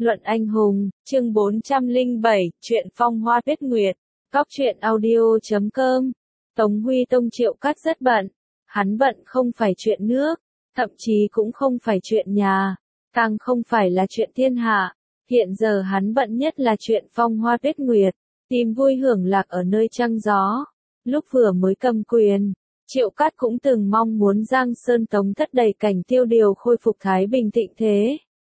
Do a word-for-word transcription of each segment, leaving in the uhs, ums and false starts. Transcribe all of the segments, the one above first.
Luận anh hùng, chương bốn trăm lẻ bảy, truyện phong hoa tuyết nguyệt, cóc truyện audio chấm com. Tống Huy Tông Triệu Cát rất bận. Hắn bận không phải chuyện nước, thậm chí cũng không phải chuyện nhà, càng không phải là chuyện thiên hạ. Hiện giờ hắn bận nhất là chuyện phong hoa tuyết nguyệt, tìm vui hưởng lạc ở nơi trăng gió. Lúc vừa mới cầm quyền, Triệu Cát cũng từng mong muốn Giang Sơn Tống thất đầy cảnh tiêu điều khôi phục thái bình thịnh thế.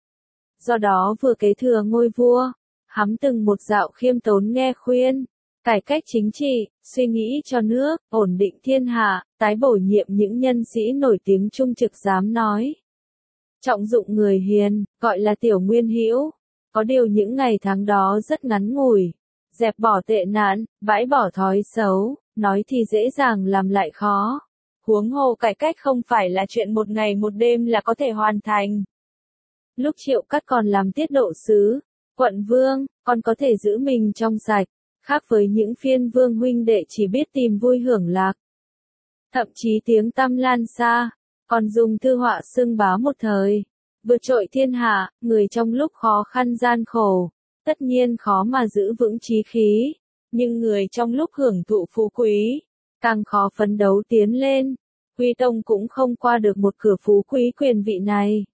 Do đó vừa kế thừa ngôi vua, hắn từng một dạo khiêm tốn nghe khuyên, cải cách chính trị, suy nghĩ cho nước, ổn định thiên hạ, tái bổ nhiệm những nhân sĩ nổi tiếng trung trực dám nói. Trọng dụng người hiền, gọi là tiểu nguyên hữu. Có điều những ngày tháng đó rất ngắn ngủi, dẹp bỏ tệ nạn, bãi bỏ thói xấu, nói thì dễ dàng làm lại khó. Huống hồ cải cách không phải là chuyện một ngày một đêm là có thể hoàn thành. Lúc Triệu Cát còn làm tiết độ sứ, quận vương, còn có thể giữ mình trong sạch, khác với những phiên vương huynh đệ chỉ biết tìm vui hưởng lạc. Thậm chí tiếng tăm lan xa, còn dùng thư họa xưng bá một thời, vượt trội thiên hạ, người trong lúc khó khăn gian khổ, tất nhiên khó mà giữ vững chí khí, nhưng người trong lúc hưởng thụ phú quý, càng khó phấn đấu tiến lên. Huy Tông cũng không qua được một cửa phú quý quyền vị này.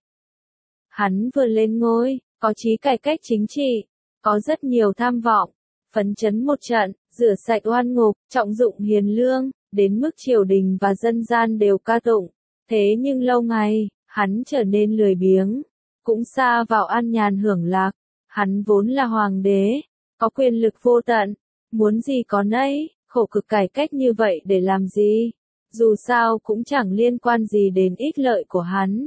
Hắn vừa lên ngôi, có chí cải cách chính trị, có rất nhiều tham vọng, phấn chấn một trận, rửa sạch oan ngục, trọng dụng hiền lương, đến mức triều đình và dân gian đều ca tụng. Thế nhưng lâu ngày, hắn trở nên lười biếng, cũng xa vào an nhàn hưởng lạc. Hắn vốn là hoàng đế, có quyền lực vô tận, muốn gì có nấy, khổ cực cải cách như vậy để làm gì? Dù sao cũng chẳng liên quan gì đến ích lợi của hắn.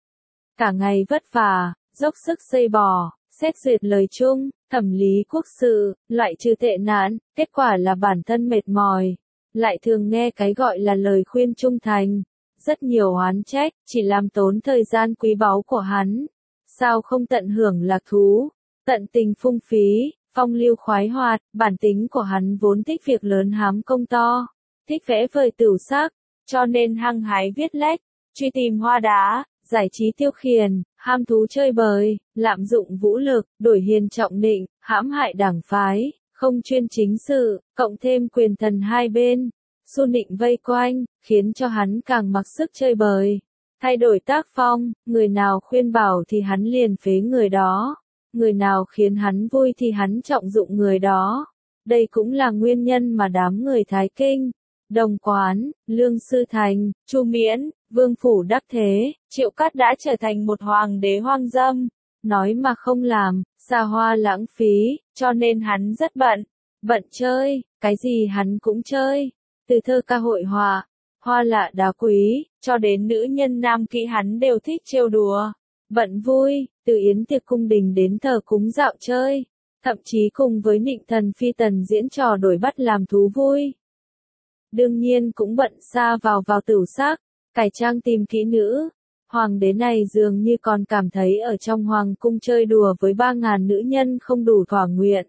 Cả ngày vất vả, dốc sức xây bò, xét duyệt lời chung, thẩm lý quốc sự, loại trừ tệ nạn, kết quả là bản thân mệt mỏi, lại thường nghe cái gọi là lời khuyên trung thành, rất nhiều oán trách, chỉ làm tốn thời gian quý báu của hắn. Sao không tận hưởng lạc thú, tận tình phung phí, phong lưu khoái hoạt, bản tính của hắn vốn thích việc lớn hám công to, thích vẽ vời tửu sắc, cho nên hăng hái viết lách, truy tìm hoa đá, giải trí tiêu khiển, ham thú chơi bời, lạm dụng vũ lực, đổi hiền trọng nịnh, hãm hại đảng phái, không chuyên chính sự, cộng thêm quyền thần hai bên, xu nịnh vây quanh, khiến cho hắn càng mặc sức chơi bời. Thay đổi tác phong, người nào khuyên bảo thì hắn liền phế người đó, người nào khiến hắn vui thì hắn trọng dụng người đó. Đây cũng là nguyên nhân mà đám người Thái Kinh, Đồng Quán, Lương Sư Thành, Chu Miễn, Vương Phủ đắc thế, Triệu Cát đã trở thành một hoàng đế hoang dâm, nói mà không làm, xa hoa lãng phí, cho nên hắn rất bận, bận chơi, cái gì hắn cũng chơi, từ thơ ca hội họa, hoa lạ đá quý, cho đến nữ nhân nam kỹ hắn đều thích trêu đùa, bận vui, từ yến tiệc cung đình đến thờ cúng dạo chơi, thậm chí cùng với nịnh thần phi tần diễn trò đổi bắt làm thú vui. Đương nhiên cũng bận xa vào vào tửu sắc, cải trang tìm kỹ nữ. Hoàng đế này dường như còn cảm thấy ở trong hoàng cung chơi đùa với ba ngàn nữ nhân không đủ thỏa nguyện.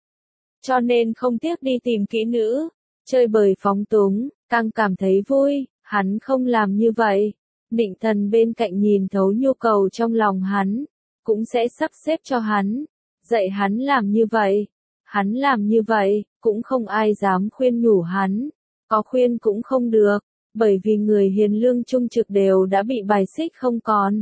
Cho nên không tiếc đi tìm kỹ nữ, chơi bời phóng túng, càng cảm thấy vui, hắn không làm như vậy. Nịnh thần bên cạnh nhìn thấu nhu cầu trong lòng hắn, cũng sẽ sắp xếp cho hắn, dạy hắn làm như vậy. Hắn làm như vậy, cũng không ai dám khuyên nhủ hắn, có khuyên cũng không được, bởi vì người hiền lương trung trực đều đã bị bài xích không còn.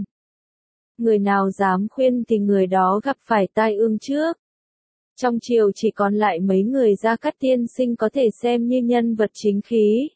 Người nào dám khuyên thì người đó gặp phải tai ương trước. Trong triều chỉ còn lại mấy người Gia Cát tiên sinh có thể xem như nhân vật chính khí.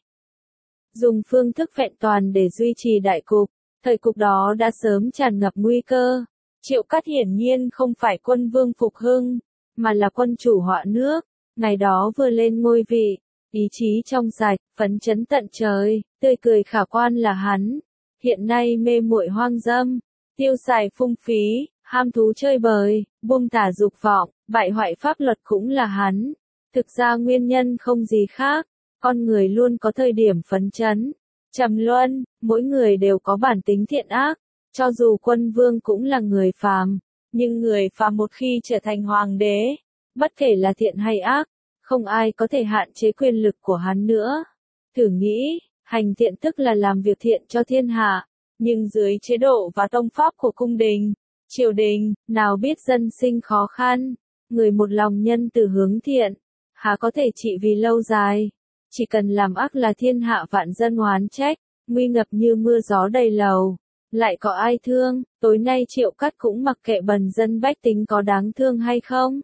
Dùng phương thức vẹn toàn để duy trì đại cục, thời cục đó đã sớm tràn ngập nguy cơ. Triệu Cát hiển nhiên không phải quân vương phục hưng, mà là quân chủ họa nước, ngày đó vừa lên ngôi vị. Ý chí trong sạch, phấn chấn tận trời, tươi cười khả quan là hắn. Hiện nay mê muội hoang dâm, tiêu xài phung phí, ham thú chơi bời, buông thả dục vọng, bại hoại pháp luật cũng là hắn. Thực ra nguyên nhân không gì khác, con người luôn có thời điểm phấn chấn, trầm luân, mỗi người đều có bản tính thiện ác, cho dù quân vương cũng là người phàm, nhưng người phàm một khi trở thành hoàng đế, bất kể là thiện hay ác, không ai có thể hạn chế quyền lực của hắn nữa. Thử nghĩ, hành thiện tức là làm việc thiện cho thiên hạ, nhưng dưới chế độ và tông pháp của cung đình, Triều đình, nào biết dân sinh khó khăn, người một lòng nhân từ hướng thiện, há có thể trị vì lâu dài, chỉ cần làm ác là thiên hạ vạn dân oán trách, nguy ngập như mưa gió đầy lầu, lại có ai thương, tối nay Triệu Cắt cũng mặc kệ bần dân bách tính có đáng thương hay không.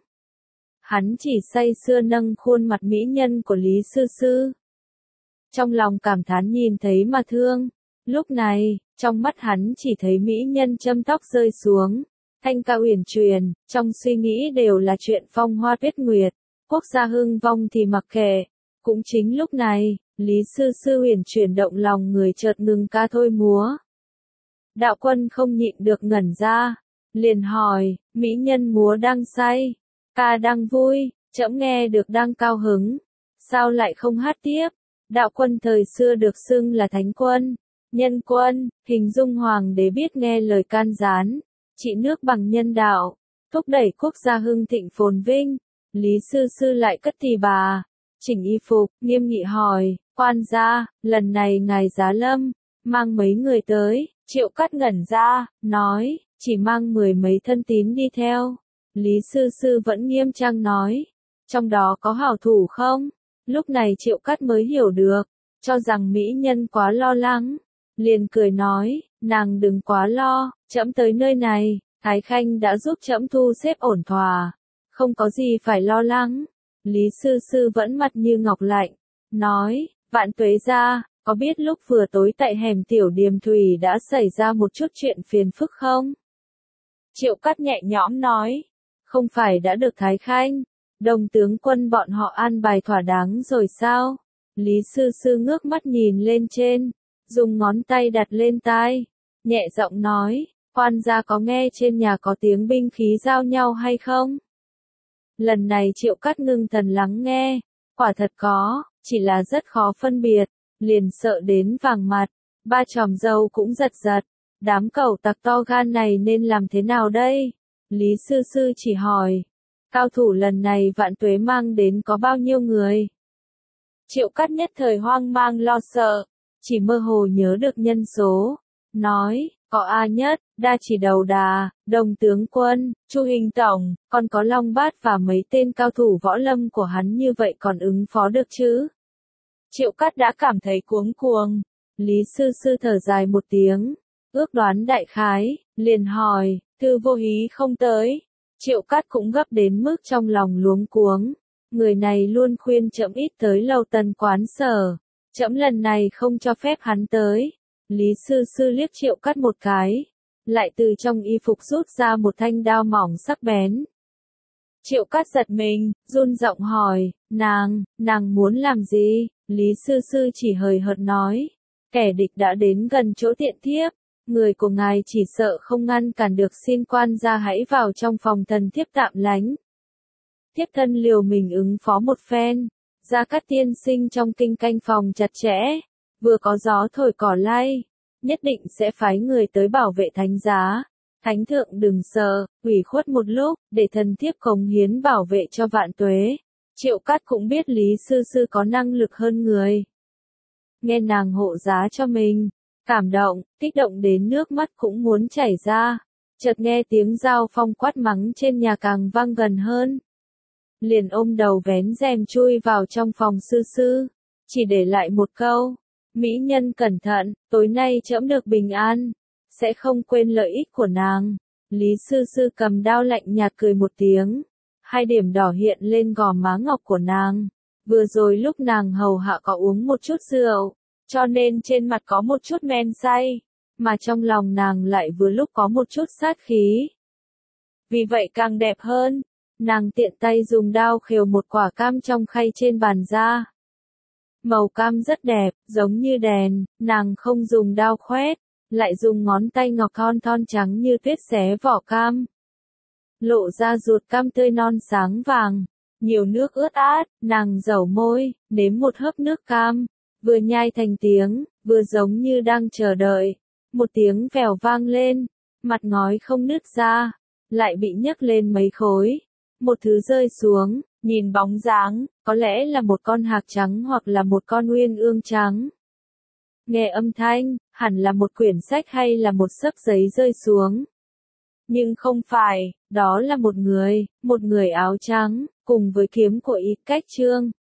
Hắn chỉ say sưa nâng khuôn mặt mỹ nhân của Lý Sư Sư. Trong lòng cảm thán nhìn thấy mà thương, lúc này, trong mắt hắn chỉ thấy mỹ nhân châm tóc rơi xuống, thanh ca uyển truyền, trong suy nghĩ đều là chuyện phong hoa tuyết nguyệt, quốc gia hưng vong thì mặc kệ. Cũng chính lúc này, Lý Sư Sư uyển chuyển động lòng người chợt ngừng ca thôi múa. Đạo Quân không nhịn được ngẩn ra, liền hỏi, mỹ nhân múa đang say, ca đang vui, trẫm nghe được đang cao hứng, sao lại không hát tiếp? Đạo Quân thời xưa được xưng là thánh quân, nhân quân, hình dung hoàng đế biết nghe lời can gián, trị nước bằng nhân đạo, thúc đẩy quốc gia hưng thịnh phồn vinh. Lý Sư Sư lại cất tỳ bà, chỉnh y phục, nghiêm nghị hỏi, quan gia, lần này ngài giá lâm, mang mấy người tới? Triệu Cắt ngẩn ra, nói, chỉ mang mười mấy thân tín đi theo. Lý Sư Sư vẫn nghiêm trang nói, trong đó có hảo thủ không? Lúc này Triệu Cắt mới hiểu được, cho rằng mỹ nhân quá lo lắng, liền cười nói, nàng đừng quá lo, trẫm tới nơi này, Thái Khanh đã giúp trẫm thu xếp ổn thỏa, không có gì phải lo lắng. Lý Sư Sư vẫn mặt như ngọc lạnh, nói, Vạn Tuế gia, có biết lúc vừa tối tại hẻm tiểu điềm thủy đã xảy ra một chút chuyện phiền phức không? Triệu Cắt nhẹ nhõm nói, không phải đã được Thái Khanh, Đồng tướng quân bọn họ an bài thỏa đáng rồi sao? Lý Sư Sư ngước mắt nhìn lên trên, dùng ngón tay đặt lên tai, nhẹ giọng nói, quan gia có nghe trên nhà có tiếng binh khí giao nhau hay không? Lần này Triệu Cắt ngưng thần lắng nghe, quả thật có, chỉ là rất khó phân biệt, liền sợ đến vàng mặt, ba chòm râu cũng giật giật, đám cẩu tặc to gan này nên làm thế nào đây? Lý Sư Sư chỉ hỏi, cao thủ lần này Vạn Tuế mang đến có bao nhiêu người? Triệu Cắt nhất thời hoang mang lo sợ, chỉ mơ hồ nhớ được nhân số, nói, có A Nhất, Đa Chỉ Đầu Đà, Đồng Tướng Quân, Chu Hình Tổng, còn có Long Bát và mấy tên cao thủ võ lâm của hắn như vậy còn ứng phó được chứ? Triệu Cắt đã cảm thấy cuống cuồng, Lý Sư Sư thở dài một tiếng, ước đoán đại khái, liền hỏi, Thư Vô Hí không tới. Triệu Cắt cũng gấp đến mức trong lòng luống cuống, người này luôn khuyên trẫm ít tới Lầu Tần quán sở, trẫm lần này không cho phép hắn tới. Lý Sư Sư liếc Triệu Cắt một cái, lại từ trong y phục rút ra một thanh đao mỏng sắc bén. Triệu Cắt giật mình, run giọng hỏi, nàng, nàng muốn làm gì? Lý Sư Sư chỉ hời hợt nói, kẻ địch đã đến gần chỗ tiện thiếp, người của ngài chỉ sợ không ngăn cản được, xin quan gia hãy vào trong phòng thần thiếp tạm lánh. Thiếp thân liều mình ứng phó một phen, Gia Cát tiên sinh trong kinh canh phòng chặt chẽ, vừa có gió thổi cỏ lay, nhất định sẽ phái người tới bảo vệ thánh giá. Thánh thượng đừng sợ, ủy khuất một lúc, để thần thiếp cống hiến bảo vệ cho Vạn Tuế. Triệu Cắt cũng biết Lý Sư Sư có năng lực hơn người. Nghe nàng hộ giá cho mình, cảm động, kích động đến nước mắt cũng muốn chảy ra. Chợt nghe tiếng Giao Phong quát mắng trên nhà càng vang gần hơn. Liền ôm đầu vén rèm chui vào trong phòng Sư Sư, chỉ để lại một câu, mỹ nhân cẩn thận, tối nay trẫm được bình an, sẽ không quên lợi ích của nàng. Lý Sư Sư cầm đao lạnh nhạt cười một tiếng, hai điểm đỏ hiện lên gò má ngọc của nàng. Vừa rồi lúc nàng hầu hạ có uống một chút rượu, cho nên trên mặt có một chút men say, mà trong lòng nàng lại vừa lúc có một chút sát khí. Vì vậy càng đẹp hơn, nàng tiện tay dùng đao khều một quả cam trong khay trên bàn ra. Màu cam rất đẹp, giống như đèn, nàng không dùng đao khoét, lại dùng ngón tay ngọc thon thon trắng như tuyết xé vỏ cam. Lộ ra ruột cam tươi non sáng vàng, nhiều nước ướt át, nàng dẩu môi, nếm một hớp nước cam, vừa nhai thành tiếng, vừa giống như đang chờ đợi. Một tiếng vèo vang lên, mặt ngói không nứt ra, lại bị nhấc lên mấy khối. Một thứ rơi xuống, nhìn bóng dáng, có lẽ là một con hạc trắng hoặc là một con uyên ương trắng. Nghe âm thanh, hẳn là một quyển sách hay là một xấp giấy rơi xuống. Nhưng không phải, đó là một người, một người áo trắng, cùng với kiếm của Y Cách Trương.